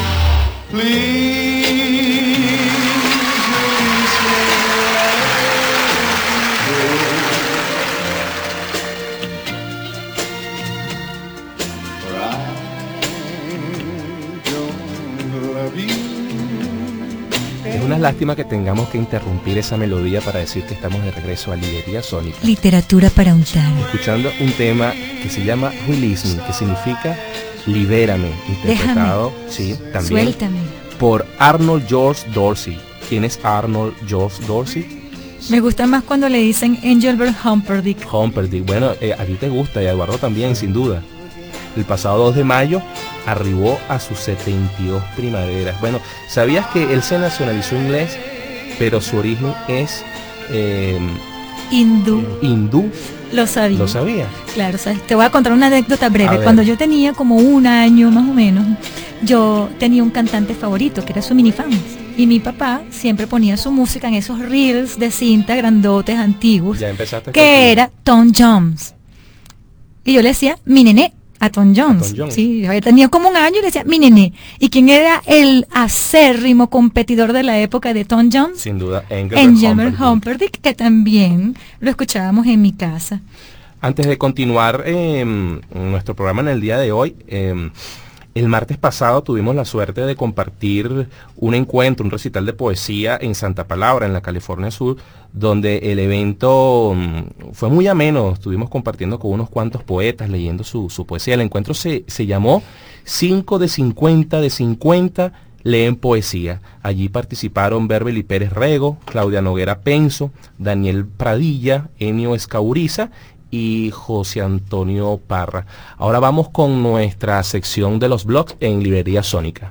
Es una lástima que tengamos que interrumpir esa melodía para decir que estamos de regreso a Librería Sónica, Literatura para untar. escuchando un tema que se llama Release Me, que significa Libérame, interpretado, sí, también Suéltame. por Arnold George Dorsey. ¿Quién es Arnold George Dorsey? Me gusta más cuando le dicen Engelbert Humperdinck. Humperdinck. Bueno, eh, a ti te gusta y a Eduardo también, sin duda. El pasado dos de mayo arribó a sus setenta y dos primaveras. Bueno, ¿sabías que él se nacionalizó inglés, pero su origen es eh, Hindú. hindú? Lo sabía. ¿Lo sabía? Claro, ¿sabes? Te voy a contar una anécdota A breve. ver. Cuando yo tenía como un año más o menos, yo tenía un cantante favorito que era su minifans. Y mi papá siempre ponía su música en esos reels de cinta grandotes antiguos, Ya empezaste. que contigo. era Tom Jones. Y yo le decía, mi nené, a Tom Jones. Tom Jones. Sí, yo tenía como un año y le decía, mi nené. ¿Y quién era el acérrimo competidor de la época de Tom Jones? Sin duda, Engelbert Engelbert Humperdinck. Humperdinck, que también lo escuchábamos en mi casa. Antes de continuar eh, nuestro programa en el día de hoy, eh, el martes pasado tuvimos la suerte de compartir un encuentro, un recital de poesía en Santa Palabra, en la California Sur, donde el evento mm, fue muy ameno. Estuvimos compartiendo con unos cuantos poetas, leyendo su, su poesía. El encuentro se, se llamó cinco de cincuenta de cincuenta leen poesía. Allí participaron Berbeli Pérez Rego, Claudia Noguera Penso, Daniel Pradilla, Enio Escauriza y José Antonio Parra. Ahora vamos con nuestra sección de los blogs en Librería Sónica.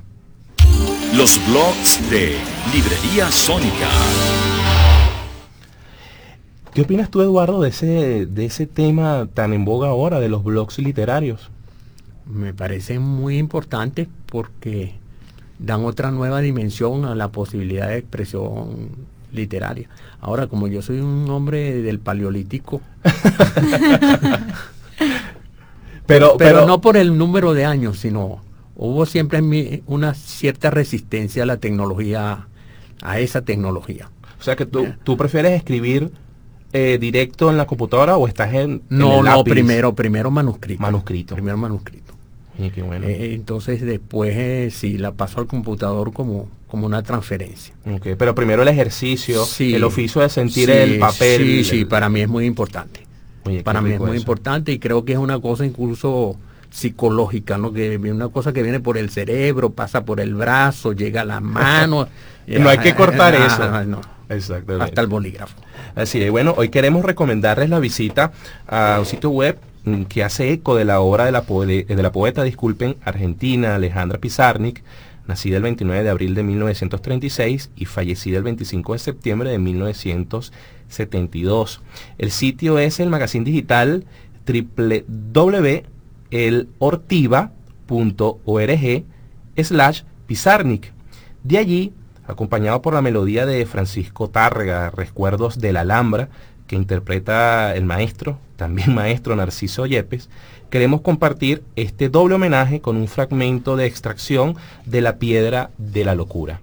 Los blogs de Librería Sónica. ¿Qué opinas tú, Eduardo, de ese, de ese tema tan en boga ahora de los blogs literarios? Me parece muy importante porque dan otra nueva dimensión a la posibilidad de expresión literaria. Ahora, como yo soy un hombre del paleolítico, Pero, pero no por el número de años, sino hubo siempre en mí una cierta resistencia a la tecnología, a esa tecnología. O sea que tú, tú prefieres escribir eh, directo en la computadora o estás en, en No, el no, lápiz? primero, primero manuscrito. Manuscrito. Primero manuscrito. Sí, qué bueno. Eh, entonces después eh, sí la paso al computador como, como una transferencia. Ok, pero primero el ejercicio, Sí, el oficio de sentir sí, el papel. Sí, el- sí, para mí es muy importante. Oye, para mí es muy eso. importante y creo que es una cosa incluso psicológica, ¿no? Que una cosa que viene por el cerebro, pasa por el brazo, llega a las manos. No hay que cortar ah, eso. ah, no. Exactamente. Hasta el bolígrafo. Así es. Bueno, hoy queremos recomendarles la visita a un sitio web que hace eco de la obra de la, poe de la poeta, disculpen, argentina Alejandra Pizarnik, nacida el veintinueve de abril de mil novecientos treinta y seis y fallecida el veinticinco de septiembre de mil novecientos setenta y dos. El sitio es el magazine digital doble u doble u doble u punto el ortiva punto org slash Pizarnik. De allí, acompañado por la melodía de Francisco Tárrega, Recuerdos de la Alhambra, que interpreta el maestro, también maestro Narciso Yepes, queremos compartir este doble homenaje con un fragmento de extracción de La Piedra de la Locura.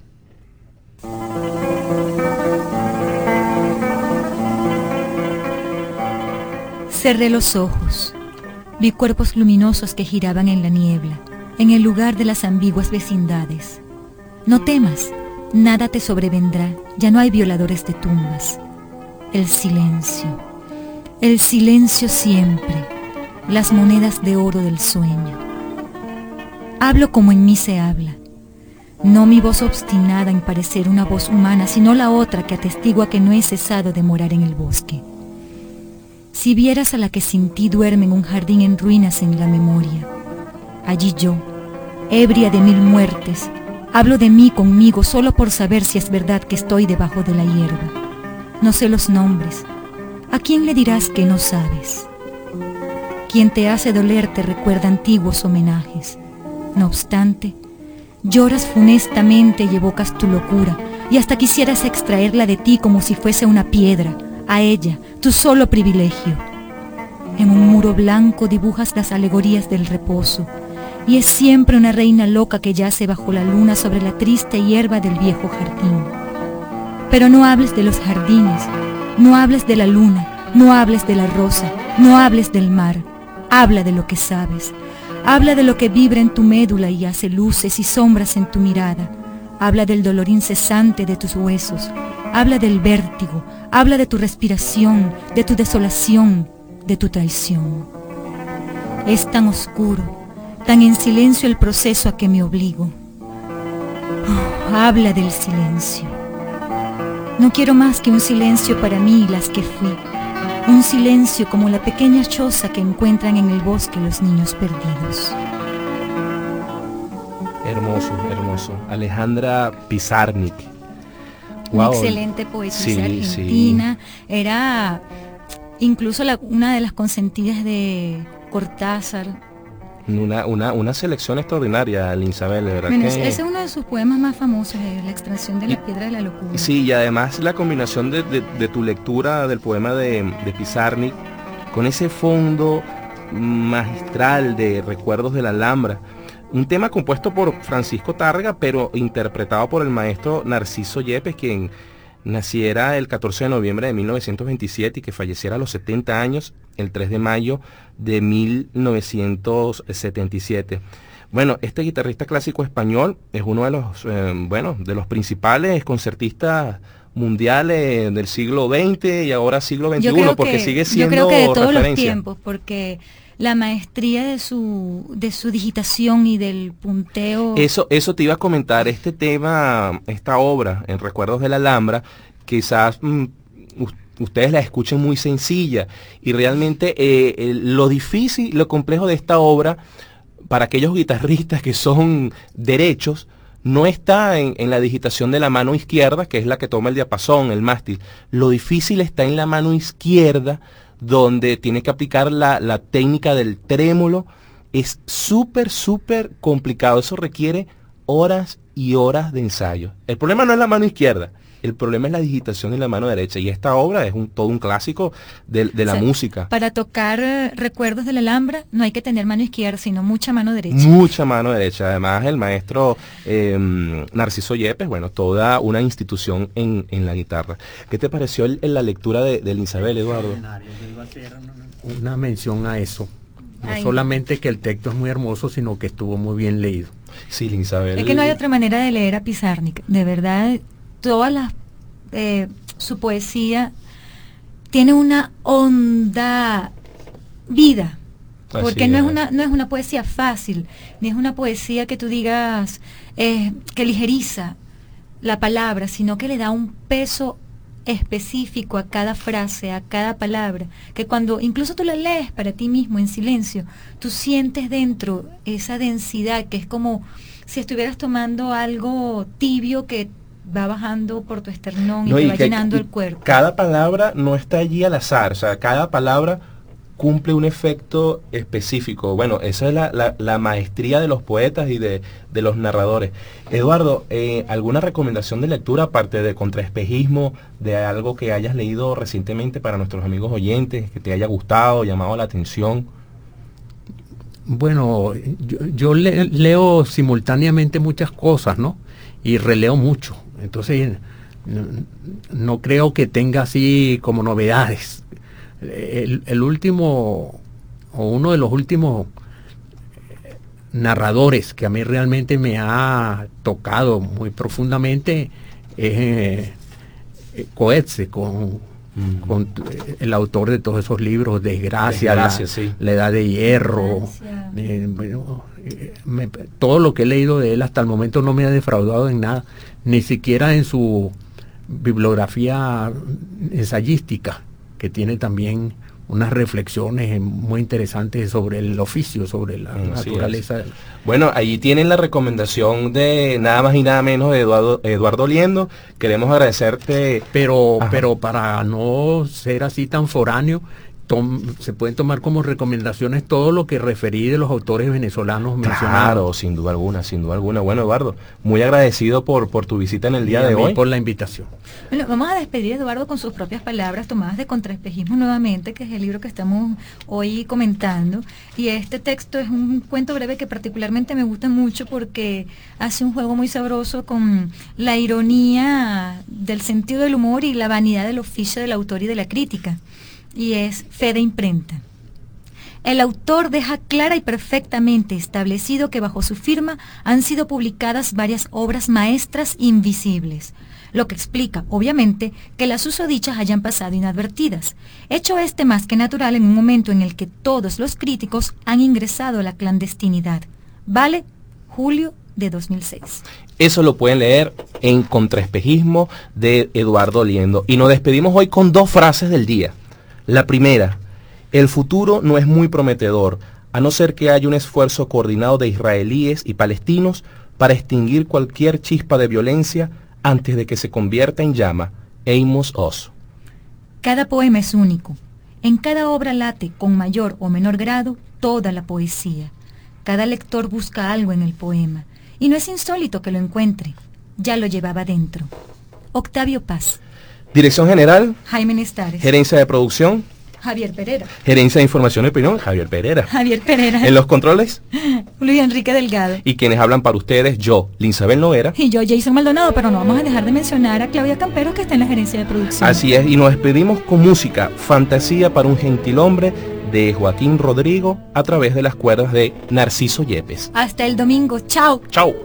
Cerré los ojos. Vi cuerpos luminosos que giraban en la niebla, en el lugar de las ambiguas vecindades. No temas, nada te sobrevendrá, ya no hay violadores de tumbas. El silencio, el silencio siempre, las monedas de oro del sueño. Hablo como en mí se habla, no mi voz obstinada en parecer una voz humana, sino la otra que atestigua que no he cesado de morar en el bosque. Si vieras a la que sin ti duerme en un jardín en ruinas en la memoria, allí yo, ebria de mil muertes, hablo de mí conmigo solo por saber si es verdad que estoy debajo de la hierba. No sé los nombres. ¿A quién le dirás que no sabes? Quien te hace doler te recuerda antiguos homenajes. No obstante, lloras funestamente y evocas tu locura, y hasta quisieras extraerla de ti como si fuese una piedra, a ella, tu solo privilegio. En un muro blanco dibujas las alegorías del reposo, y es siempre una reina loca que yace bajo la luna sobre la triste hierba del viejo jardín. Pero no hables de los jardines, no hables de la luna, no hables de la rosa, no hables del mar. Habla de lo que sabes, habla de lo que vibra en tu médula y hace luces y sombras en tu mirada. Habla del dolor incesante de tus huesos, habla del vértigo, habla de tu respiración, de tu desolación, de tu traición. Es tan oscuro, tan en silencio el proceso a que me obligo. Oh, habla del silencio. No quiero más que un silencio para mí y las que fui. Un silencio como la pequeña choza que encuentran en el bosque los niños perdidos. Hermoso, hermoso. Alejandra Pizarnik. Una wow. Excelente poetisa sí, argentina. Sí. Era incluso la, una de las consentidas de Cortázar. Una, una, una selección extraordinaria, Linsabel, de verdad. Bueno, que... ese es uno de sus poemas más famosos, eh, La extracción de la piedra de la locura. Sí, y además la combinación de, de, de tu lectura del poema de, de Pizarnik con ese fondo magistral de Recuerdos de la Alhambra. Un tema compuesto por Francisco Tárrega, pero interpretado por el maestro Narciso Yepes, quien naciera el catorce de noviembre de mil novecientos veintisiete y que falleciera a los setenta años el tres de mayo de mil novecientos setenta y siete. Bueno, este guitarrista clásico español es uno de los, eh, bueno, de los principales concertistas mundiales del siglo veinte y ahora siglo veintiuno, porque que, sigue siendo yo creo que de todos referencia. Los tiempos, porque la maestría de su de su digitación y del punteo. Eso, eso te iba a comentar, este tema, esta obra, en Recuerdos de la Alhambra, quizás mm, ustedes la escuchen muy sencilla, y realmente eh, eh, lo difícil, lo complejo de esta obra, para aquellos guitarristas que son derechos, no está en, en la digitación de la mano izquierda, que es la que toma el diapasón, el mástil. Lo difícil está en la mano izquierda, donde tiene que aplicar la, la técnica del trémolo. Es súper, súper complicado. Eso requiere horas y horas de ensayo. El problema no es la mano izquierda, el problema es la digitación en la mano derecha. Y esta obra es un, todo un clásico de, de la o sea, música. Para tocar eh, Recuerdos de la Alhambra no hay que tener mano izquierda, sino mucha mano derecha. Mucha mano derecha. Además, el maestro eh, Narciso Yepes, bueno, toda una institución en, en la guitarra. ¿Qué te pareció el, en la lectura de, de Linsabel, Eduardo? Yo iba a hacer una mención a eso. No Ay. solamente que el texto es muy hermoso, sino que estuvo muy bien leído. Sí, Linsabel. Es que no hay otra manera de leer a Pizarnik. De verdad, todas las eh, su poesía tiene una honda vida, porque Así no es es. una no es una poesía fácil, ni es una poesía que tú digas eh, que ligeriza la palabra, sino que le da un peso específico a cada frase, a cada palabra, que cuando incluso tú la lees para ti mismo en silencio, tú sientes dentro esa densidad que es como si estuvieras tomando algo tibio que va bajando por tu esternón No, y te y va que- llenando y el cuerpo. Cada palabra no está allí al azar, o sea, cada palabra cumple un efecto específico. Bueno, esa es la, la- la maestría de los poetas y de, de los narradores. Eduardo, eh, ¿alguna recomendación de lectura aparte de contraespejismo, de algo que hayas leído recientemente para nuestros amigos oyentes, que te haya gustado, llamado la atención? Bueno, yo, yo le- leo simultáneamente muchas cosas, ¿no? Y releo mucho. Entonces, no, no creo que tenga así como novedades. El, el último, o uno de los últimos eh, narradores que a mí realmente me ha tocado muy profundamente es eh, eh, Coetzee, con, Mm. con eh, el autor de todos esos libros, Desgracia, Desgracia, la, sí. la Edad de Hierro. Desgracia. Eh, bueno, eh, me- todo lo que he leído de él hasta el momento no me ha defraudado en nada, ni siquiera en su bibliografía ensayística, que tiene también unas reflexiones muy interesantes sobre el oficio, sobre la Así naturaleza. es. Bueno, ahí tienen la recomendación de nada más y nada menos de Eduardo, Eduardo Liendo. Queremos agradecerte. Pero, Ajá. pero para no ser así tan foráneo, tom- se pueden tomar como recomendaciones todo lo que referí de los autores venezolanos Claro, mencionados. sin duda alguna, sin duda alguna. Bueno, Eduardo, muy agradecido por, por tu visita en el día Y a de mí hoy. por la invitación. Bueno, vamos a despedir a Eduardo con sus propias palabras tomadas de Contraespejismo nuevamente, que es el libro que estamos hoy comentando. Y este texto es un cuento breve que particularmente me gusta mucho porque hace un juego muy sabroso con la ironía del sentido del humor y la vanidad del oficio del autor y de la crítica. Y es Fe de imprenta. El autor deja clara y perfectamente establecido que bajo su firma han sido publicadas varias obras maestras invisibles, lo que explica, obviamente, que las susodichas hayan pasado inadvertidas, hecho este más que natural en un momento en el que todos los críticos han ingresado a la clandestinidad. Vale, julio de dos mil seis. Eso lo pueden leer en Contraespejismo de Eduardo Liendo. Y nos despedimos hoy con dos frases del día. La primera: el futuro no es muy prometedor, a no ser que haya un esfuerzo coordinado de israelíes y palestinos para extinguir cualquier chispa de violencia antes de que se convierta en llama. Amos Oz. Cada poema es único. En cada obra late, con mayor o menor grado, toda la poesía. Cada lector busca algo en el poema, y no es insólito que lo encuentre. Ya lo llevaba dentro. Octavio Paz. Dirección General, Jaime Nestares. Gerencia de Producción, Javier Pereira. Gerencia de Información y Opinión, Javier Pereira. Javier Pereira. En los controles, Luis Enrique Delgado. y quienes hablan para ustedes, yo, Linsabel Noguera. Y yo, Jason Maldonado, pero no vamos a dejar de mencionar a Claudia Campero, que está en la gerencia de producción. Así es, y nos despedimos con música, Fantasía para un gentilhombre, de Joaquín Rodrigo, a través de las cuerdas de Narciso Yepes. Hasta el domingo. Chao. Chao.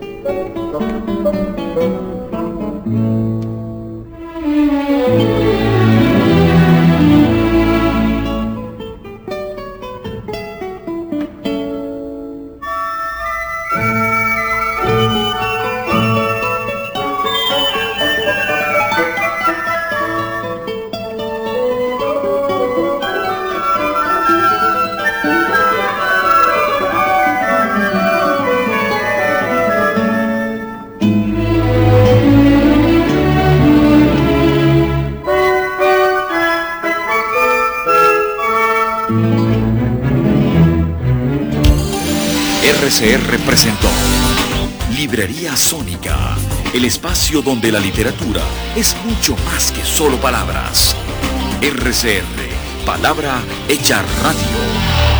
R C R presentó Librería Sónica, el espacio donde la literatura es mucho más que solo palabras. R C R, palabra hecha radio.